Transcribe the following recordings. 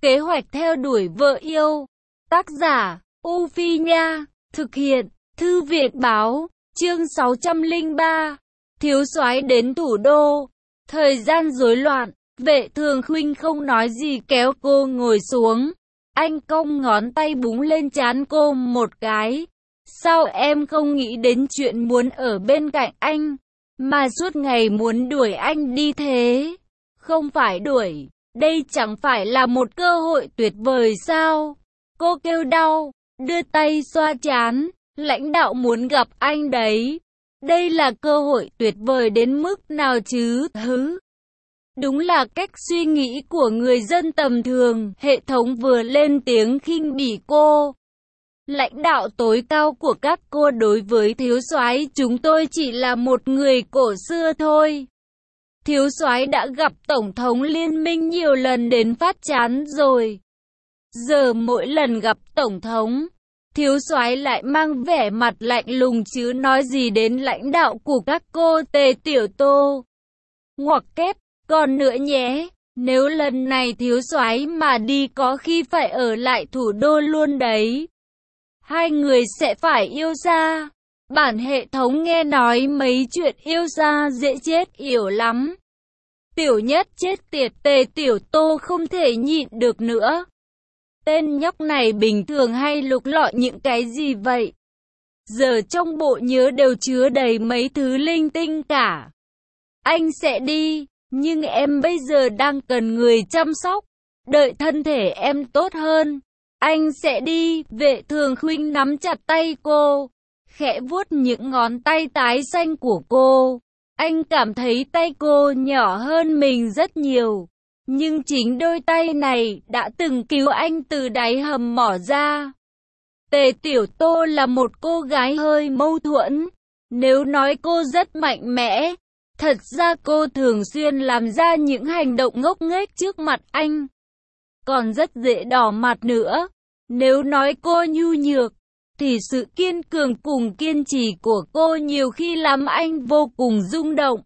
Kế hoạch theo đuổi vợ yêu. Tác giả, U Phi Nha. Thực hiện, Thư viện báo. Chương 603. Thiếu soái đến thủ đô. Thời gian rối loạn. Vệ Thường Khuynh không nói gì kéo cô ngồi xuống. Anh cong ngón tay búng lên trán cô một cái. Sao em không nghĩ đến chuyện muốn ở bên cạnh anh, mà suốt ngày muốn đuổi anh đi thế? Không phải đuổi, đây chẳng phải là một cơ hội tuyệt vời sao? Cô kêu đau, đưa tay xoa trán. Lãnh đạo muốn gặp anh đấy. Đây là cơ hội tuyệt vời đến mức nào chứ? Đúng là cách suy nghĩ của người dân tầm thường. Hệ thống vừa lên tiếng khinh bỉ cô. Lãnh đạo tối cao của các cô đối với thiếu soái chúng tôi chỉ là một người cổ xưa thôi. Thiếu soái đã gặp tổng thống liên minh nhiều lần đến phát chán rồi. Giờ mỗi lần gặp tổng thống, thiếu soái lại mang vẻ mặt lạnh lùng chứ nói gì đến lãnh đạo của các cô. Tề Tiểu Tô ngoặc kép, còn nữa nhé, nếu lần này thiếu soái mà đi có khi phải ở lại thủ đô luôn đấy. Hai người sẽ phải yêu xa. Bản hệ thống nghe nói mấy chuyện yêu xa dễ chết yểu lắm. Tiểu Nhất chết tiệt. Tề Tiểu Tô không thể nhịn được nữa. Tên nhóc này bình thường hay lục lọi những cái gì vậy? Giờ trong bộ nhớ đều chứa đầy mấy thứ linh tinh cả. Anh sẽ đi, nhưng em bây giờ đang cần người chăm sóc. Đợi thân thể em tốt hơn, anh sẽ đi. Vệ Thường Khuynh nắm chặt tay cô, khẽ vuốt những ngón tay tái xanh của cô. Anh cảm thấy tay cô nhỏ hơn mình rất nhiều. Nhưng chính đôi tay này đã từng cứu anh từ đáy hầm mỏ ra. Tề Tiểu Tô là một cô gái hơi mâu thuẫn. Nếu nói cô rất mạnh mẽ, thật ra cô thường xuyên làm ra những hành động ngốc nghếch trước mặt anh. Còn rất dễ đỏ mặt nữa. Nếu nói cô nhu nhược, thì sự kiên cường cùng kiên trì của cô nhiều khi làm anh vô cùng rung động.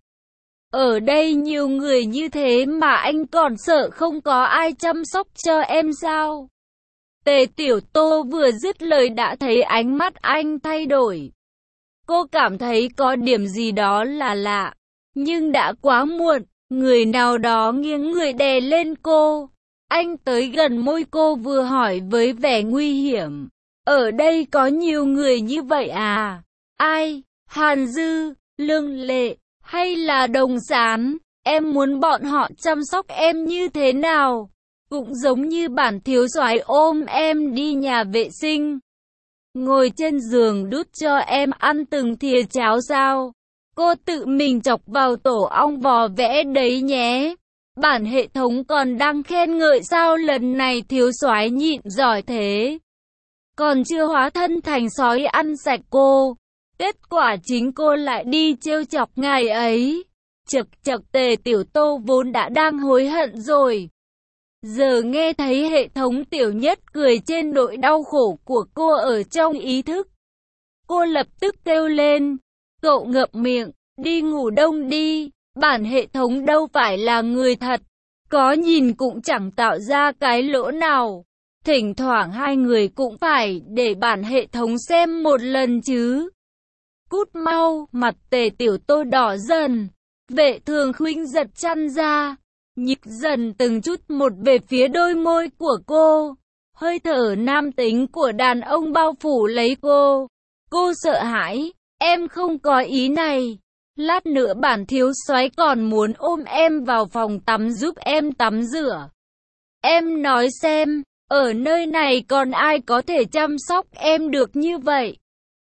Ở đây nhiều người như thế mà anh còn sợ không có ai chăm sóc cho em sao? Tề Tiểu Tô vừa dứt lời đã thấy ánh mắt anh thay đổi. Cô cảm thấy có điểm gì đó là lạ. Nhưng đã quá muộn, người nào đó nghiêng người đè lên cô. Anh tới gần môi cô vừa hỏi với vẻ nguy hiểm. Ở đây có nhiều người như vậy à? Ai? Hàn Dư, Lương Lệ, hay là Đồng Sán? Em muốn bọn họ chăm sóc em như thế nào? Cũng giống như bản thiếu soái ôm em đi nhà vệ sinh, ngồi trên giường đút cho em ăn từng thìa cháo sao? Cô tự mình chọc vào tổ ong vò vẽ đấy nhé. Bản hệ thống còn đang khen ngợi sao lần này thiếu soái nhịn giỏi thế. Còn chưa hóa thân thành sói ăn sạch cô. Kết quả chính cô lại đi trêu chọc ngài ấy. Chậc chậc. Tề Tiểu Tô vốn đã đang hối hận rồi. Giờ nghe thấy hệ thống Tiểu Nhất cười trên nỗi đau khổ của cô ở trong ý thức. Cô lập tức kêu lên. Cậu ngậm miệng, đi ngủ đông đi. Bản hệ thống đâu phải là người thật. Có nhìn cũng chẳng tạo ra cái lỗ nào. Thỉnh thoảng hai người cũng phải để bản hệ thống xem một lần chứ. Cút mau. Mặt Tề Tiểu Tô đỏ dần. Vệ Thường Khuynh giật chăn ra, nhích dần từng chút một về phía đôi môi của cô. Hơi thở nam tính của đàn ông bao phủ lấy cô. Cô sợ hãi. Em không có ý này. Lát nữa bản thiếu soái còn muốn ôm em vào phòng tắm giúp em tắm rửa. Em nói xem, ở nơi này còn ai có thể chăm sóc em được như vậy?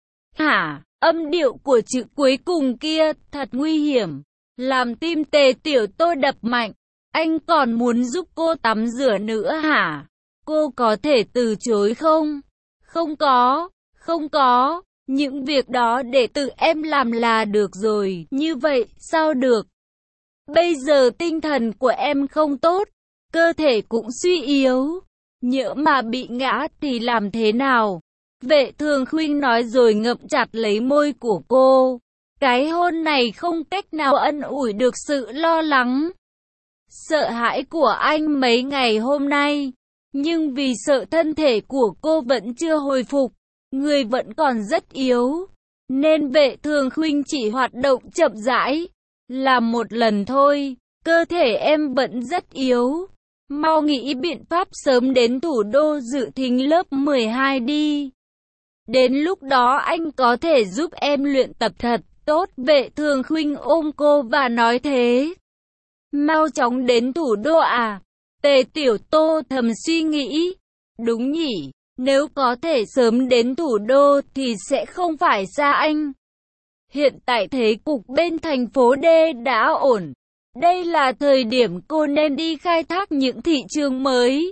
Hả? Âm điệu của chữ cuối cùng kia thật nguy hiểm, làm tim Tề Tiểu Tô đập mạnh. Anh còn muốn giúp cô tắm rửa nữa hả? Cô có thể từ chối không? Không có. Những việc đó để tự em làm là được rồi. Như vậy sao được? Bây giờ tinh thần của em không tốt, cơ thể cũng suy yếu. Nhỡ mà bị ngã thì làm thế nào? Vệ Thường Khuynh nói rồi ngậm chặt lấy môi của cô. Cái hôn này không cách nào ân ủi được sự lo lắng, sợ hãi của anh mấy ngày hôm nay. Nhưng vì sợ thân thể của cô vẫn chưa hồi phục, người vẫn còn rất yếu, nên Vệ Thường Khuynh chỉ hoạt động chậm rãi, làm một lần thôi, cơ thể em vẫn rất yếu. Mau nghĩ biện pháp sớm đến thủ đô dự thính lớp 12 đi. Đến lúc đó anh có thể giúp em luyện tập thật tốt. Vệ Thường Khuynh ôm cô và nói thế. Mau chóng đến thủ đô à? Tề Tiểu Tô thầm suy nghĩ. Đúng nhỉ, nếu có thể sớm đến thủ đô thì sẽ không phải xa anh. Hiện tại thế cục bên thành phố D đã ổn. Đây là thời điểm cô nên đi khai thác những thị trường mới.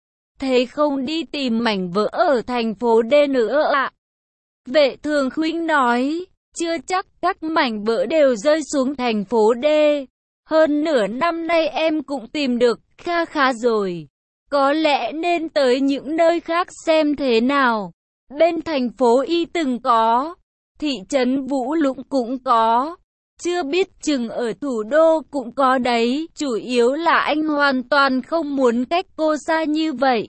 Thế không đi tìm mảnh vỡ ở thành phố D nữa ạ? Vệ Thường Khuynh nói, chưa chắc các mảnh vỡ đều rơi xuống thành phố D. Hơn nửa năm nay em cũng tìm được kha khá rồi. Có lẽ nên tới những nơi khác xem thế nào. Bên thành phố Y từng có, thị trấn Vũ Lũng cũng có. Chưa biết chừng ở thủ đô cũng có đấy. Chủ yếu là anh hoàn toàn không muốn cách cô xa như vậy.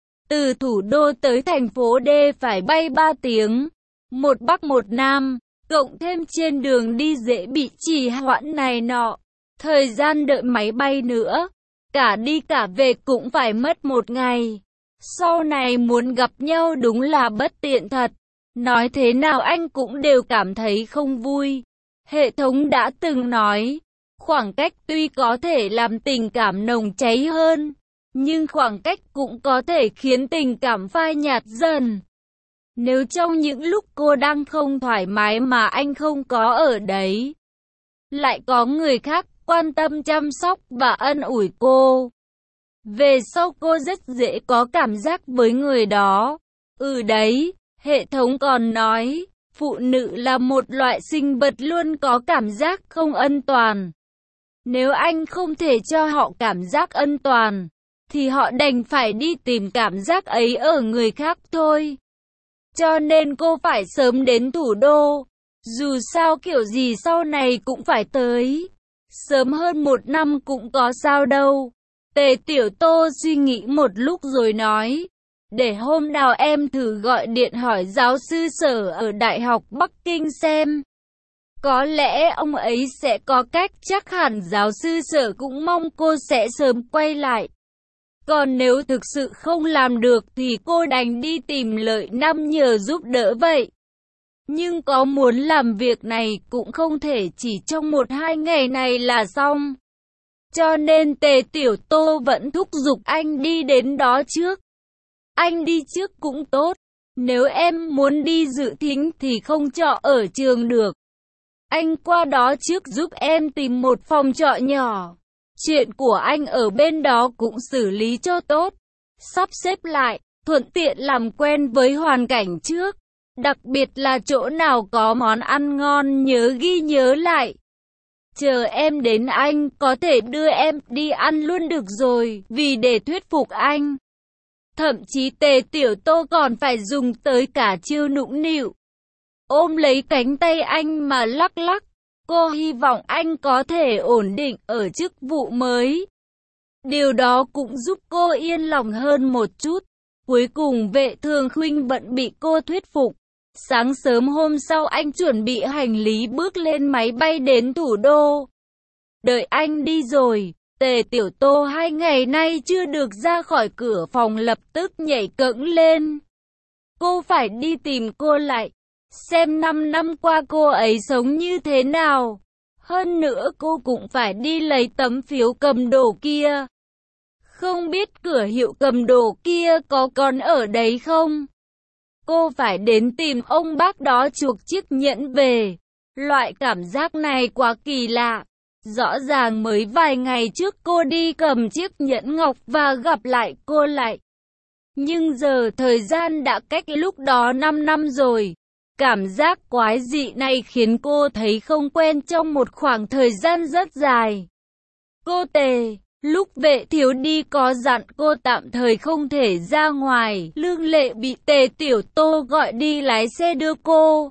Từ thủ đô tới thành phố D phải bay 3 tiếng. Một Bắc một Nam. Cộng thêm trên đường đi dễ bị trì hoãn này nọ. Thời gian đợi máy bay nữa. Cả đi cả về cũng phải mất 1 ngày. Sau này muốn gặp nhau đúng là bất tiện thật. Nói thế nào anh cũng đều cảm thấy không vui. Hệ thống đã từng nói, khoảng cách tuy có thể làm tình cảm nồng cháy hơn, nhưng khoảng cách cũng có thể khiến tình cảm phai nhạt dần. Nếu trong những lúc cô đang không thoải mái mà anh không có ở đấy, lại có người khác quan tâm chăm sóc và ân ủi cô, về sau cô rất dễ có cảm giác với người đó. Đấy, hệ thống còn nói, phụ nữ là một loại sinh vật luôn có cảm giác không an toàn. Nếu anh không thể cho họ cảm giác an toàn, thì họ đành phải đi tìm cảm giác ấy ở người khác thôi. Cho nên cô phải sớm đến thủ đô. Dù sao kiểu gì sau này cũng phải tới. Sớm hơn 1 năm cũng có sao đâu. Tề Tiểu Tô suy nghĩ một lúc rồi nói. Để hôm nào em thử gọi điện hỏi giáo sư Sở ở Đại học Bắc Kinh xem. Có lẽ ông ấy sẽ có cách, chắc hẳn giáo sư Sở cũng mong cô sẽ sớm quay lại. Còn nếu thực sự không làm được thì cô đành đi tìm Lợi Năm nhờ giúp đỡ vậy. Nhưng có muốn làm việc này cũng không thể chỉ trong 1-2 ngày này là xong. Cho nên Tề Tiểu Tô vẫn thúc giục anh đi đến đó trước. Anh đi trước cũng tốt. Nếu em muốn đi dự thính thì không trọ ở trường được. Anh qua đó trước giúp em tìm một phòng trọ nhỏ. Chuyện của anh ở bên đó cũng xử lý cho tốt. Sắp xếp lại, thuận tiện làm quen với hoàn cảnh trước. Đặc biệt là chỗ nào có món ăn ngon nhớ ghi nhớ lại. Chờ em đến anh có thể đưa em đi ăn luôn được rồi, vì để thuyết phục anh. Thậm chí Tề Tiểu Tô còn phải dùng tới cả chiêu nũng nịu. Ôm lấy cánh tay anh mà lắc lắc. Cô hy vọng anh có thể ổn định ở chức vụ mới. Điều đó cũng giúp cô yên lòng hơn một chút. Cuối cùng Vệ Thường Khuynh vẫn bị cô thuyết phục. Sáng sớm hôm sau anh chuẩn bị hành lý bước lên máy bay đến thủ đô. Đợi anh đi rồi, Tề Tiểu Tô 2 ngày nay chưa được ra khỏi cửa phòng lập tức nhảy cẫng lên. Cô phải đi tìm cô lại, xem 5 năm qua cô ấy sống như thế nào. Hơn nữa cô cũng phải đi lấy tấm phiếu cầm đồ kia. Không biết cửa hiệu cầm đồ kia có còn ở đấy không? Cô phải đến tìm ông bác đó chuộc chiếc nhẫn về. Loại cảm giác này quá kỳ lạ. Rõ ràng mới vài ngày trước cô đi cầm chiếc nhẫn ngọc và gặp lại cô lại. Nhưng giờ thời gian đã cách lúc đó 5 năm rồi. Cảm giác quái dị này khiến cô thấy không quen trong một khoảng thời gian rất dài. Cô Tề, lúc Vệ thiếu đi có dặn cô tạm thời không thể ra ngoài. Lương Lệ bị Tề Tiểu Tô gọi đi lái xe đưa cô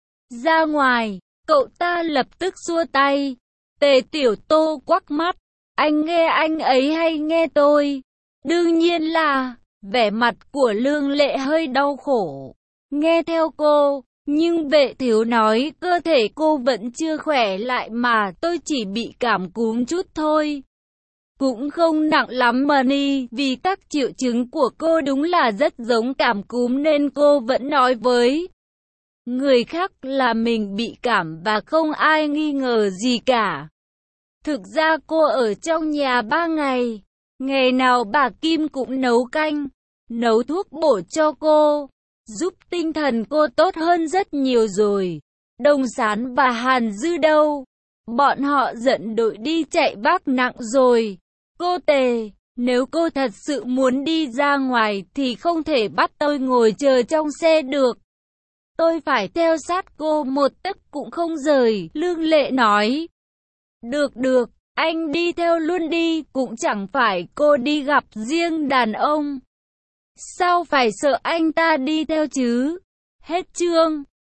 ra ngoài. Cậu ta lập tức xua tay. Tề Tiểu Tô quắc mắt. Anh nghe anh ấy hay nghe tôi? Đương nhiên là, vẻ mặt của Lương Lệ hơi đau khổ. Nghe theo cô, nhưng vệ thiếu nói cơ thể cô vẫn chưa khỏe lại mà tôi chỉ bị cảm cúm chút thôi. Cũng không nặng lắm mà ni, vì các triệu chứng của cô đúng là rất giống cảm cúm nên cô vẫn nói với người khác là mình bị cảm và không ai nghi ngờ gì cả. Thực ra cô ở trong nhà 3 ngày. Ngày nào bà Kim cũng nấu canh, nấu thuốc bổ cho cô, giúp tinh thần cô tốt hơn rất nhiều rồi. Đồng Sán và Hàn Dư đâu? Bọn họ dẫn đội đi chạy vác nặng rồi. Cô Tề, nếu cô thật sự muốn đi ra ngoài thì không thể bắt tôi ngồi chờ trong xe được. Tôi phải theo sát cô một tấc cũng không rời, Lương Lệ nói. Được, anh đi theo luôn đi, cũng chẳng phải cô đi gặp riêng đàn ông. Sao phải sợ anh ta đi theo chứ? Hết chương.